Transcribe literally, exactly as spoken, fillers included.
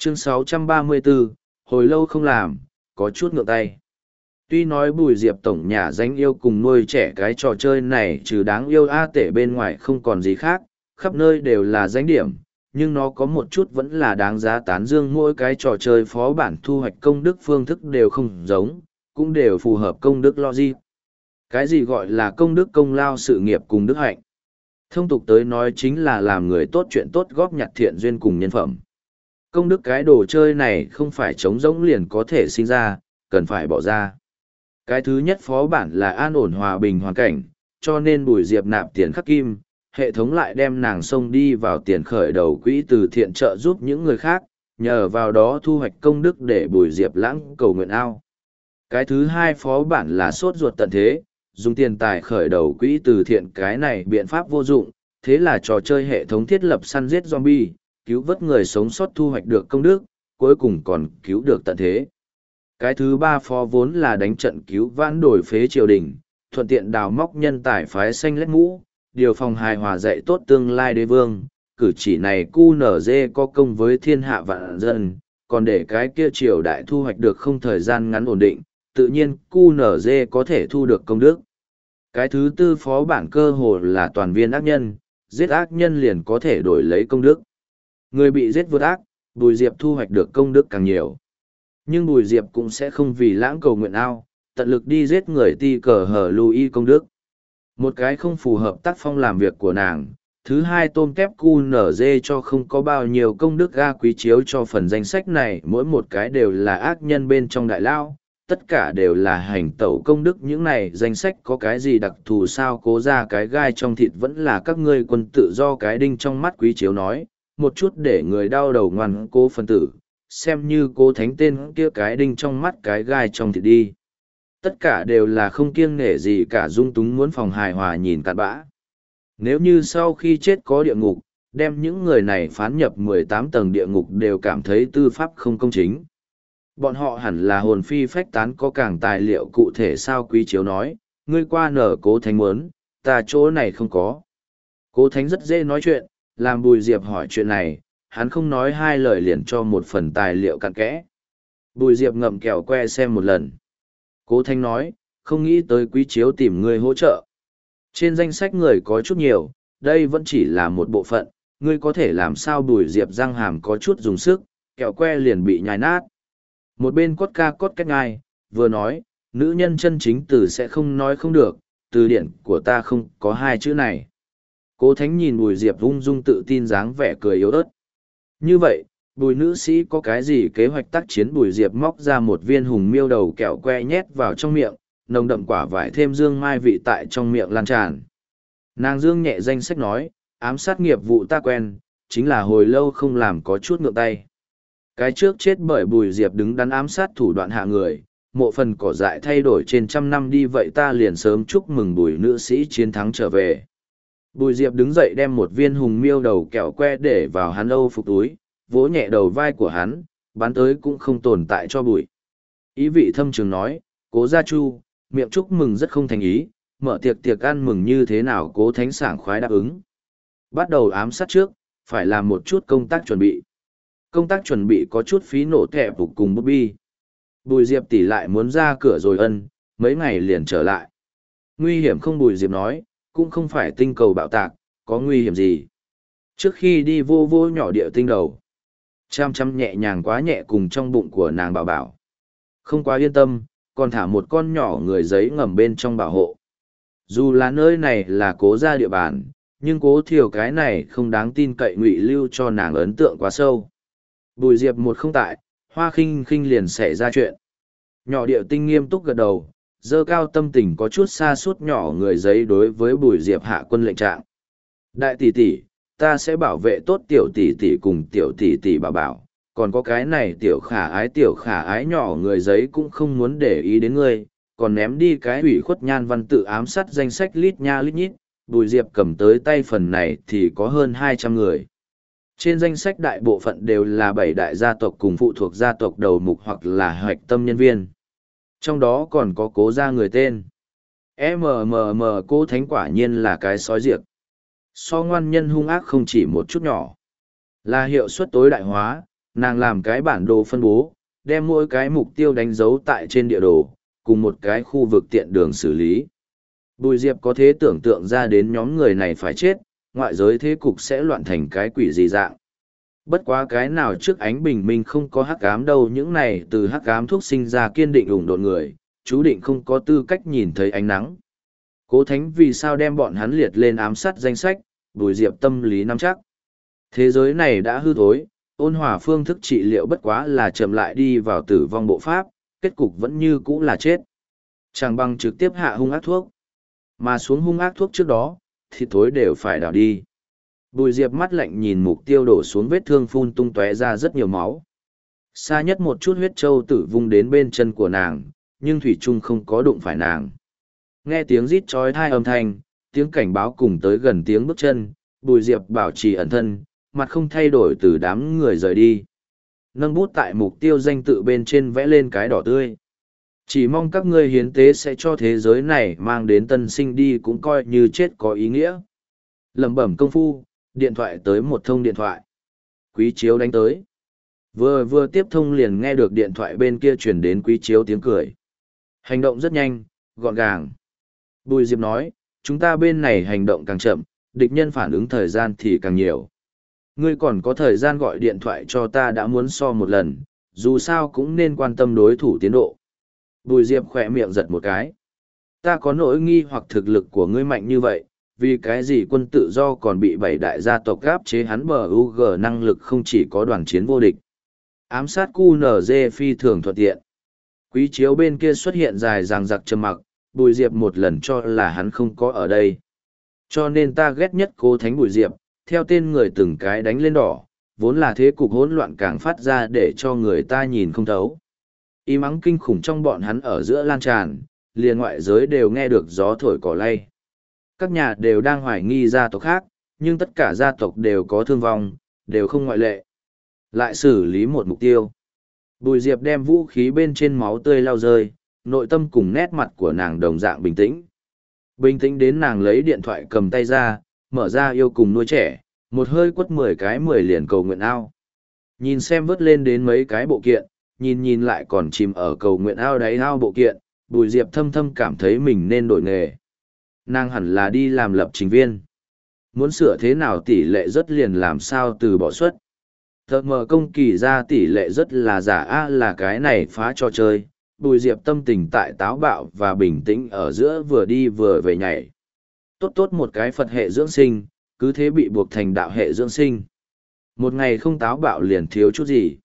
Chương sáu trăm ba mươi bốn, hồi lâu không làm, có chút ngượng tay. Tuy nói Bùi Diệp tổng nhà danh yêu cùng nuôi trẻ cái trò chơi này trừ đáng yêu a tể bên ngoài không còn gì khác, khắp nơi đều là danh điểm, nhưng nó có một chút vẫn là đáng giá tán dương, mỗi cái trò chơi phó bản thu hoạch công đức phương thức đều không giống, cũng đều phù hợp công đức logic. Cái gì gọi là công đức công lao sự nghiệp cùng đức hạnh? Thông tục tới nói chính là làm người tốt chuyện tốt góp nhặt thiện duyên cùng nhân phẩm. Công đức cái đồ chơi này không phải trống rỗng liền có thể sinh ra, cần phải bỏ ra. Cái thứ nhất phó bản là an ổn hòa bình hoàn cảnh, cho nên Bùi Diệp nạp tiền khắc kim, hệ thống lại đem nàng xông đi vào tiền khởi đầu quỹ từ thiện trợ giúp những người khác, nhờ vào đó thu hoạch công đức để Bùi Diệp lãng cầu nguyện ao. Cái thứ hai phó bản là sốt ruột tận thế, dùng tiền tài khởi đầu quỹ từ thiện, cái này biện pháp vô dụng, thế là trò chơi hệ thống thiết lập săn giết zombie, cứu vớt người sống sót thu hoạch được công đức, cuối cùng còn cứu được tận thế. Cái thứ ba phó vốn là đánh trận cứu vãn đổi phế triều đình, thuận tiện đào móc nhân tài phái xanh lét mũ, điều phòng hài hòa dạy tốt tương lai đế vương, cử chỉ này cu nở dê có công với thiên hạ vạn dân, còn để cái kia triều đại thu hoạch được không thời gian ngắn ổn định, tự nhiên cu nở dê có thể thu được công đức. Cái thứ tư phó bản cơ hồ là toàn viên ác nhân, giết ác nhân liền có thể đổi lấy công đức. Người bị giết vượt ác, Bùi Diệp thu hoạch được công đức càng nhiều. Nhưng Bùi Diệp cũng sẽ không vì lãng cầu nguyện ao, tận lực đi giết người ti cờ hở Louis công đức. Một cái không phù hợp tác phong làm việc của nàng. Thứ hai, tôm tép cu nở dê cho không có bao nhiêu công đức ga quý chiếu cho phần danh sách này, mỗi một cái đều là ác nhân bên trong đại lao, tất cả đều là hành tẩu công đức. Những này danh sách có cái gì đặc thù sao? Cố ra cái gai trong thịt vẫn là các ngươi quân tự do cái đinh trong mắt quý chiếu nói, một chút để người đau đầu ngoan cố phân tử, xem như cố thánh tên kia cái đinh trong mắt cái gai trong thịt đi. Tất cả đều là không kiêng nể gì cả, dung túng muốn phòng hài hòa nhìn cặn bã. Nếu như sau khi chết có địa ngục, đem những người này phán nhập mười tám tầng địa ngục đều cảm thấy tư pháp không công chính. Bọn họ hẳn là hồn phi phách tán, có càng tài liệu cụ thể sao? Quý chiếu nói, ngươi qua nở cố thánh muốn, ta chỗ này không có. Cố thánh rất dễ nói chuyện, làm Bùi Diệp hỏi chuyện này, hắn không nói hai lời liền cho một phần tài liệu cặn kẽ. Bùi Diệp ngậm kẹo que xem một lần. Cố thánh nói, không nghĩ tới quý chiếu tìm ngươi hỗ trợ. Trên danh sách người có chút nhiều, đây vẫn chỉ là một bộ phận, ngươi có thể làm sao? Bùi Diệp răng hàm có chút dùng sức, kẹo que liền bị nhai nát. Một bên cốt ca cốt cách ngai, vừa nói, nữ nhân chân chính từ sẽ không nói không được, từ điển của ta không có hai chữ này. Cố thánh nhìn Bùi Diệp ung dung tự tin dáng vẻ cười yếu ớt. Như vậy, Bùi nữ sĩ có cái gì kế hoạch tác chiến? Bùi Diệp móc ra một viên hùng miêu đầu kẹo que nhét vào trong miệng, nồng đậm quả vải thêm dương mai vị tại trong miệng lan tràn. Nàng dương nhẹ danh sách nói, ám sát nghiệp vụ ta quen, chính là hồi lâu không làm có chút ngượng tay. Cái trước chết bởi Bùi Diệp đứng đắn ám sát thủ đoạn hạ người, mộ phần cỏ dại thay đổi trên trăm năm đi, vậy ta liền sớm chúc mừng Bùi nữ sĩ chiến thắng trở về. Bùi Diệp đứng dậy đem một viên hùng miêu đầu kẹo que để vào hắn âu phục túi, vỗ nhẹ đầu vai của hắn, bán tới cũng không tồn tại cho Bùi. Ý vị thâm trường nói, Cố gia Chu, miệng chúc mừng rất không thành ý, mở tiệc tiệc ăn mừng như thế nào? Cố thánh sảng khoái đáp ứng. Bắt đầu ám sát trước, phải làm một chút công tác chuẩn bị. Công tác chuẩn bị có chút phí nổ thẻ phục cùng bút bi. Bùi Diệp tỷ lại muốn ra cửa rồi ân, mấy ngày liền trở lại. Nguy hiểm không? Bùi Diệp nói, cũng không phải tinh cầu bạo tạc, có nguy hiểm gì. Trước khi đi vô vô nhỏ địa tinh đầu. Chăm chăm nhẹ nhàng quá nhẹ cùng trong bụng của nàng bảo bảo. Không quá yên tâm, còn thả một con nhỏ người giấy ngầm bên trong bảo hộ. Dù là nơi này là Cố gia địa bàn, nhưng Cố Thiều cái này không đáng tin cậy ngụy lưu cho nàng ấn tượng quá sâu. Bùi Diệp một không tại, Hoa Khinh Khinh liền xảy ra chuyện. Nhỏ điệu tinh nghiêm túc gật đầu, dơ cao tâm tình có chút xa suốt nhỏ người giấy đối với Bùi Diệp hạ quân lệnh trạng. Đại tỷ tỷ, ta sẽ bảo vệ tốt tiểu tỷ tỷ cùng tiểu tỷ tỷ bảo bảo, còn có cái này tiểu khả ái tiểu khả ái nhỏ người giấy cũng không muốn để ý đến ngươi, còn ném đi cái ủy khuất nhan văn tự ám sát danh sách lít nha lít nhít. Bùi Diệp cầm tới tay phần này thì có hơn hai trăm người. Trên danh sách đại bộ phận đều là bảy đại gia tộc cùng phụ thuộc gia tộc đầu mục hoặc là hoạch tâm nhân viên. Trong đó còn có Cố gia người tên. em em em Cố thánh quả nhiên là cái sói diệt. So ngoan nhân hung ác không chỉ một chút nhỏ. Là hiệu suất tối đại hóa, Nàng làm cái bản đồ phân bố, đem mỗi cái mục tiêu đánh dấu tại trên địa đồ, cùng một cái khu vực tiện đường xử lý. Bùi Diệp có thể tưởng tượng ra đến nhóm người này phải chết, ngoại giới thế cục sẽ loạn thành cái quỷ gì dạng. Bất quá cái nào trước ánh bình minh không có hắc ám đâu, những này từ hắc ám thuốc sinh ra kiên định ủng độn người, chú định không có tư cách nhìn thấy ánh nắng. Cố Thánh vì sao đem bọn hắn liệt lên ám sát danh sách, Bùi Diệp tâm lý nắm chắc. Thế giới này đã hư thối, ôn hòa phương thức trị liệu bất quá là chậm lại đi vào tử vong bộ pháp, kết cục vẫn như cũ là chết. Chẳng bằng trực tiếp hạ hung ác thuốc. Mà xuống hung ác thuốc trước đó, thì thối đều phải đảo đi. Bùi Diệp mắt lạnh nhìn mục tiêu đổ xuống vết thương phun tung tóe ra rất nhiều máu. Xa nhất một chút huyết châu tử vung đến bên chân của nàng, nhưng thủy trung không có đụng phải nàng. Nghe tiếng rít chói tai âm thanh, tiếng cảnh báo cùng tới gần tiếng bước chân, Bùi Diệp bảo trì ẩn thân, mặt không thay đổi từ đám người rời đi. Nâng bút tại mục tiêu danh tự bên trên vẽ lên cái đỏ tươi. Chỉ mong các ngươi hiến tế sẽ cho thế giới này mang đến tân sinh đi, cũng coi như chết có ý nghĩa. Lẩm bẩm công phu, điện thoại tới một thông điện thoại. Quý Chiếu đánh tới. Vừa vừa tiếp thông liền nghe được điện thoại bên kia truyền đến Quý Chiếu tiếng cười. Hành động rất nhanh, gọn gàng. Bùi Diệp nói, chúng ta bên này hành động càng chậm, địch nhân phản ứng thời gian thì càng nhiều. Ngươi còn có thời gian gọi điện thoại cho ta đã muốn so một lần, dù sao cũng nên quan tâm đối thủ tiến độ. Bùi Diệp khỏe miệng giật một cái. Ta có nỗi nghi hoặc thực lực của ngươi mạnh như vậy, vì cái gì quân tự do còn bị bảy đại gia tộc gáp chế, hắn bờ u giê năng lực không chỉ có đoàn chiến vô địch. Ám sát cu en giê phi thường thuận tiện. Quý Chiếu bên kia xuất hiện dài dằng dặc trầm mặc, Bùi Diệp một lần cho là hắn không có ở đây. Cho nên ta ghét nhất Cố Thánh Bùi Diệp, theo tên người từng cái đánh lên đỏ, vốn là thế cục hỗn loạn càng phát ra để cho người ta nhìn không thấu. Im ắng kinh khủng trong bọn hắn ở giữa lan tràn, liền ngoại giới đều nghe được gió thổi cỏ lay. Các nhà đều đang hoài nghi gia tộc khác, nhưng tất cả gia tộc đều có thương vong, đều không ngoại lệ. Lại xử lý một mục tiêu. Bùi Diệp đem vũ khí bên trên máu tươi lau rơi, nội tâm cùng nét mặt của nàng đồng dạng bình tĩnh. Bình tĩnh đến nàng lấy điện thoại cầm tay ra, mở ra yêu cùng nuôi trẻ, một hơi quất mười cái mười liền cầu nguyện ao. Nhìn xem vớt lên đến mấy cái bộ kiện, nhìn nhìn lại còn chìm ở cầu nguyện ao đáy ao bộ kiện, Bùi Diệp thâm thâm cảm thấy mình nên đổi nghề. Nàng hẳn là đi làm lập trình viên. Muốn sửa thế nào tỷ lệ rất liền làm sao từ bỏ suất. Thật mờ công kỳ ra tỷ lệ rất là giả a là cái này phá trò chơi. Bùi Diệp tâm tình tại táo bạo và bình tĩnh ở giữa vừa đi vừa về nhảy. Tốt tốt một cái Phật hệ dưỡng sinh, cứ thế bị buộc thành đạo hệ dưỡng sinh. Một ngày không táo bạo liền thiếu chút gì.